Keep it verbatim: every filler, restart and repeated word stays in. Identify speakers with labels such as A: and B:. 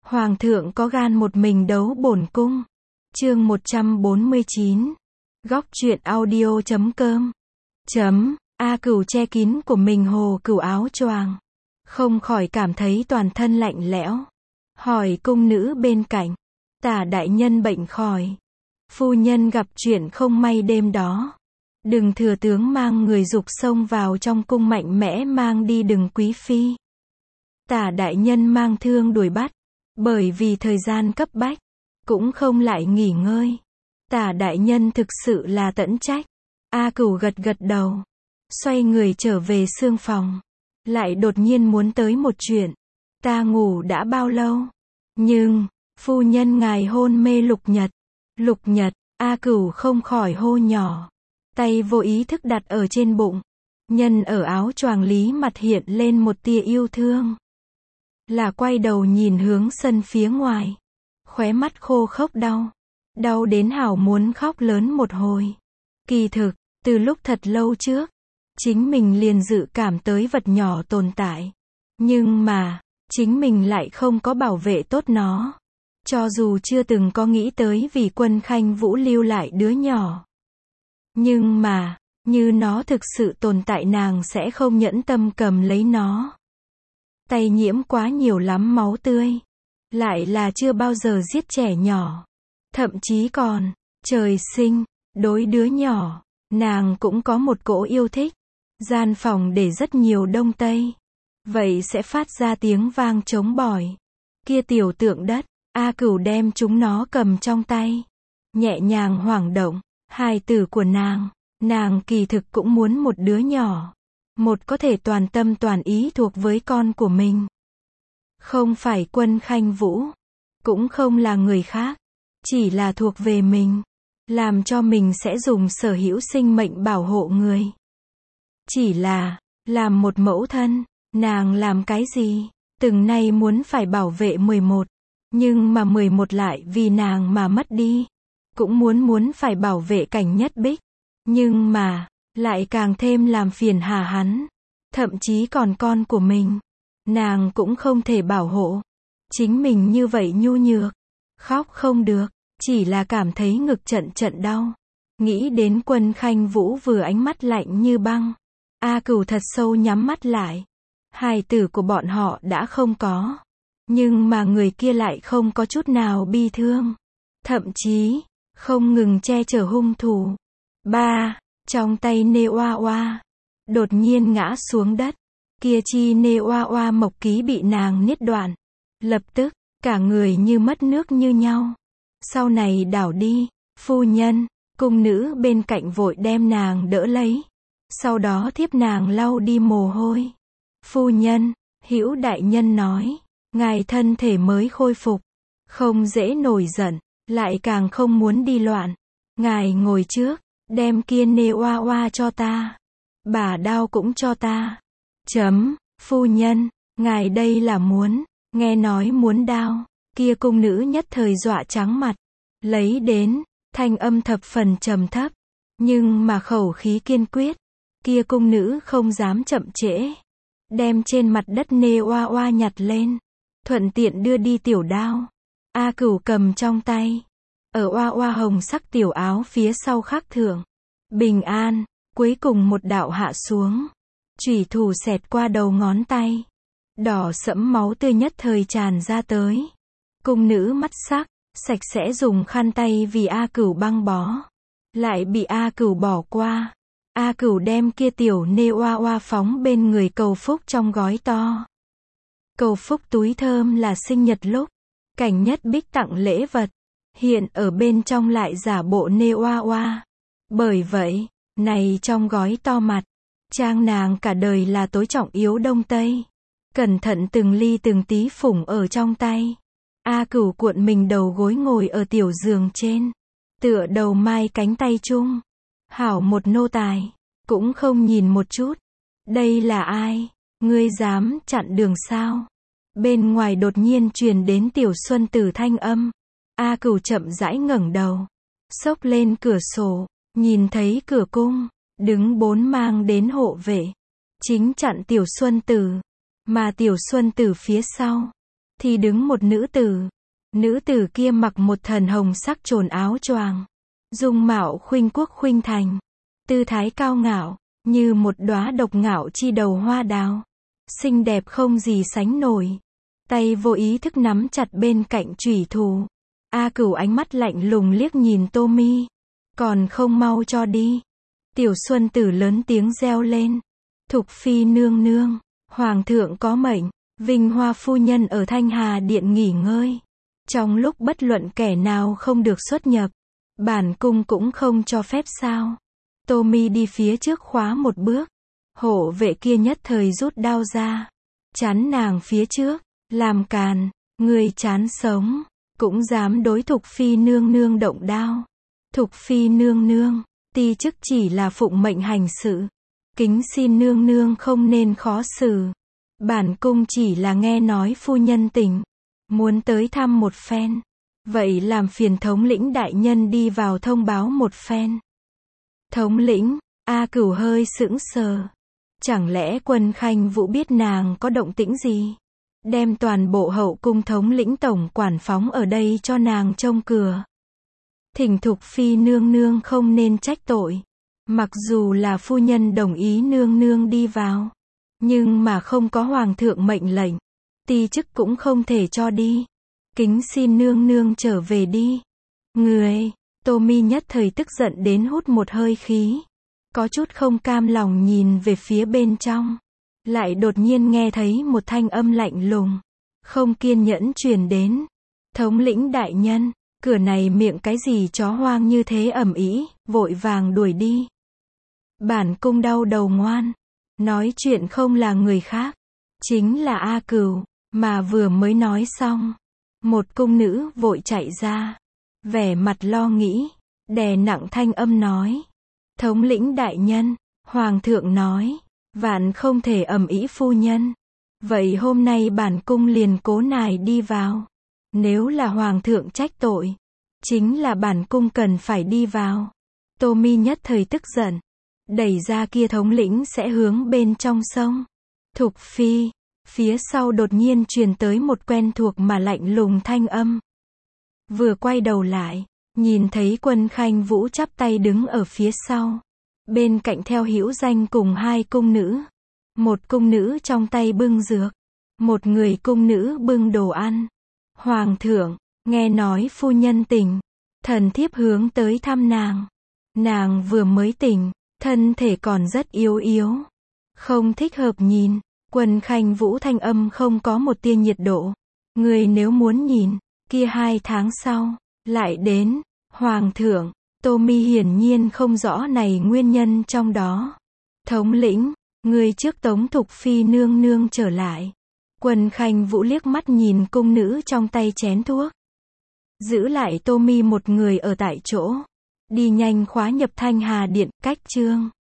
A: Hoàng thượng có gan một mình đấu bổn cung. Chương một trăm bốn mươi chín. Góc truyện audio chấm com. Chấm. A Cửu che kín của mình hồ cửu áo choàng, không khỏi cảm thấy toàn thân lạnh lẽo. Hỏi cung nữ bên cạnh, Tả đại nhân bệnh khỏi. Phu nhân gặp chuyện không may đêm đó. Đừng thừa tướng mang người dục xông vào trong cung mạnh mẽ mang đi Đừng quý phi. Tả đại nhân mang thương đuổi bắt, bởi vì thời gian cấp bách, cũng không lại nghỉ ngơi. Tả đại nhân thực sự là tẫn trách. A Cửu gật gật đầu, xoay người trở về sương phòng. Lại đột nhiên muốn tới một chuyện. Ta ngủ đã bao lâu? Nhưng, phu nhân ngài hôn mê Lục Nhật. Lục Nhật, A Cửu không khỏi hô nhỏ. Tay vô ý thức đặt ở trên bụng. Nhân ở áo choàng Lý mặt hiện lên một tia yêu thương. Là quay đầu nhìn hướng sân phía ngoài. Khóe mắt khô khốc đau. Đau đến hảo muốn khóc lớn một hồi. Kỳ thực, từ lúc thật lâu trước, chính mình liền dự cảm tới vật nhỏ tồn tại. Nhưng mà, chính mình lại không có bảo vệ tốt nó. Cho dù chưa từng có nghĩ tới vì Quân Khanh Vũ lưu lại đứa nhỏ. Nhưng mà, như nó thực sự tồn tại nàng sẽ không nhẫn tâm cầm lấy nó. Tay nhiễm quá nhiều lắm máu tươi. Lại là chưa bao giờ giết trẻ nhỏ. Thậm chí còn, trời sinh, đối đứa nhỏ, nàng cũng có một cỗ yêu thích. Gian phòng để rất nhiều đông tây. Vậy sẽ phát ra tiếng vang trống bỏi. Kia tiểu tượng đất, A Cửu đem chúng nó cầm trong tay. Nhẹ nhàng hoảng động, hài tử của nàng. Nàng kỳ thực cũng muốn một đứa nhỏ. Một có thể toàn tâm toàn ý thuộc với con của mình. Không phải Quân Khanh Vũ. Cũng không là người khác. Chỉ là thuộc về mình. Làm cho mình sẽ dùng sở hữu sinh mệnh bảo hộ người. Chỉ là, làm một mẫu thân, nàng làm cái gì? Từng nay muốn phải bảo vệ mười một. Nhưng mà mười một lại vì nàng mà mất đi. Cũng muốn muốn phải bảo vệ Cảnh Nhất Bích. Nhưng mà, lại càng thêm làm phiền hà hắn. Thậm chí còn con của mình. Nàng cũng không thể bảo hộ. Chính mình như vậy nhu nhược. Khóc không được, chỉ là cảm thấy ngực trận trận đau. Nghĩ đến Quân Khanh Vũ vừa ánh mắt lạnh như băng. A Cửu thật sâu nhắm mắt lại. Hài tử của bọn họ đã không có. Nhưng mà người kia lại không có chút nào bi thương. Thậm chí, không ngừng che chở hung thủ. Ba, trong tay nê oa oa. Đột nhiên ngã xuống đất. Kia chi nê oa oa mộc ký bị nàng niết đoạn. Lập tức, cả người như mất nước như nhau. Sau này đảo đi, phu nhân, cung nữ bên cạnh vội đem nàng đỡ lấy. Sau đó thiếp nàng lau đi mồ hôi. Phu nhân, Hữu đại nhân nói, ngài thân thể mới khôi phục, không dễ nổi giận, lại càng không muốn đi loạn. Ngài ngồi trước, đem kia nê oa oa cho ta. Bả đao cũng cho ta. Chấm, phu nhân, ngài đây là muốn, nghe nói muốn đao. Kia cung nữ nhất thời dọa trắng mặt. Lấy đến, thanh âm thập phần trầm thấp. Nhưng mà khẩu khí kiên quyết. Kia cung nữ không dám chậm trễ. Đem trên mặt đất nê oa oa nhặt lên. Thuận tiện đưa đi tiểu đao. A Cửu cầm trong tay. Ở oa oa hồng sắc tiểu áo phía sau khắc thượng. Bình an, cuối cùng một đạo hạ xuống. Chủy thủ xẹt qua đầu ngón tay. Đỏ sẫm máu tươi nhất thời tràn ra tới. Cung nữ mắt sắc, sạch sẽ dùng khăn tay vì A Cửu băng bó. Lại bị A Cửu bỏ qua. A Cửu đem kia tiểu nê oa oa phóng bên người cầu phúc trong gói to. Cầu phúc túi thơm là sinh nhật lúc Cảnh Nhất Bích tặng lễ vật. Hiện ở bên trong lại giả bộ nê oa oa. Bởi vậy, này trong gói to mặt, trang nàng cả đời là tối trọng yếu đông tây. Cẩn thận từng ly từng tí phủng ở trong tay. A Cửu cuộn mình đầu gối ngồi ở tiểu giường trên. Tựa đầu mai cánh tay chung. Hảo một nô tài. Cũng không nhìn một chút. Đây là ai? Ngươi dám chặn đường sao? Bên ngoài đột nhiên truyền đến Tiểu Xuân Tử thanh âm. A Cửu chậm rãi ngẩng đầu. Xốc lên cửa sổ. Nhìn thấy cửa cung. Đứng bốn mang đến hộ vệ. Chính chặn Tiểu Xuân Tử. Mà Tiểu Xuân Tử phía sau. thì đứng một nữ tử. Nữ tử kia mặc một thần hồng sắc trồn áo choàng, dung mạo khuynh quốc khuynh thành, tư thái cao ngạo, như một đóa độc ngạo chi đầu hoa đào, xinh đẹp không gì sánh nổi. Tay vô ý thức nắm chặt bên cạnh chủy thủ. A Cửu ánh mắt lạnh lùng liếc nhìn Tô Mi, còn không mau cho đi. Tiểu Xuân Tử lớn tiếng reo lên. Thục phi nương nương, hoàng thượng có mệnh, Vinh Hoa phu nhân ở Thanh Hà điện nghỉ ngơi. Trong lúc bất luận kẻ nào không được xuất nhập, bản cung cũng không cho phép sao? Tô Mi đi phía trước khóa một bước, hộ vệ kia nhất thời rút đao ra, chắn nàng phía trước, làm càn, người chán sống, cũng dám đối Thục phi nương nương động đao. Thục phi nương nương, ti chức chỉ là phụng mệnh hành sự, kính xin nương nương không nên khó xử. Bản cung chỉ là nghe nói phu nhân tỉnh, muốn tới thăm một phen, vậy làm phiền thống lĩnh đại nhân đi vào thông báo một phen. Thống lĩnh, A Cửu hơi sững sờ. Chẳng lẽ Quân Khanh Vũ biết nàng có động tĩnh gì? Đem toàn bộ hậu cung thống lĩnh tổng quản phóng ở đây cho nàng trông cửa. Thỉnh Thục phi nương nương không nên trách tội. Mặc dù là phu nhân đồng ý nương nương đi vào, nhưng mà không có hoàng thượng mệnh lệnh, ti chức cũng không thể cho đi. Kính xin nương nương trở về đi. Người, Tô Mi nhất thời tức giận đến hút một hơi khí, có chút không cam lòng nhìn về phía bên trong, lại đột nhiên nghe thấy một thanh âm lạnh lùng, không kiên nhẫn truyền đến. Thống lĩnh đại nhân, cửa này miệng cái gì chó hoang như thế ầm ĩ, vội vàng đuổi đi. Bản cung đau đầu ngoan, nói chuyện không là người khác, chính là A Cửu, mà vừa mới nói xong, một cung nữ vội chạy ra, vẻ mặt lo nghĩ, đè nặng thanh âm nói. Thống lĩnh đại nhân, hoàng thượng nói, vạn không thể ầm ĩ phu nhân. Vậy hôm nay bản cung liền cố nài đi vào. Nếu là hoàng thượng trách tội, chính là bản cung cần phải đi vào. Tô Mi nhất thời tức giận, đẩy ra kia thống lĩnh sẽ hướng bên trong sông. Thục phi, phía sau đột nhiên truyền tới một quen thuộc mà lạnh lùng thanh âm. Vừa quay đầu lại, nhìn thấy Quân Khanh Vũ chắp tay đứng ở phía sau, bên cạnh theo hữu danh cùng hai cung nữ. Một cung nữ trong tay bưng dược, một người cung nữ bưng đồ ăn. Hoàng thượng, nghe nói phu nhân tỉnh, thần thiếp hướng tới thăm nàng. Nàng vừa mới tỉnh, thân thể còn rất yếu yếu, không thích hợp nhìn. Quân Khanh Vũ thanh âm không có một tia nhiệt độ. Người nếu muốn nhìn, kia hai tháng sau, lại đến. Hoàng thượng, Tô Mi hiển nhiên không rõ này nguyên nhân trong đó. Thống lĩnh, người trước tống Thục phi nương nương trở lại. Quân Khanh Vũ liếc mắt nhìn cung nữ trong tay chén thuốc, giữ lại Tô Mi một người ở tại chỗ, đi nhanh khóa nhập Thanh Hà điện. Cách chương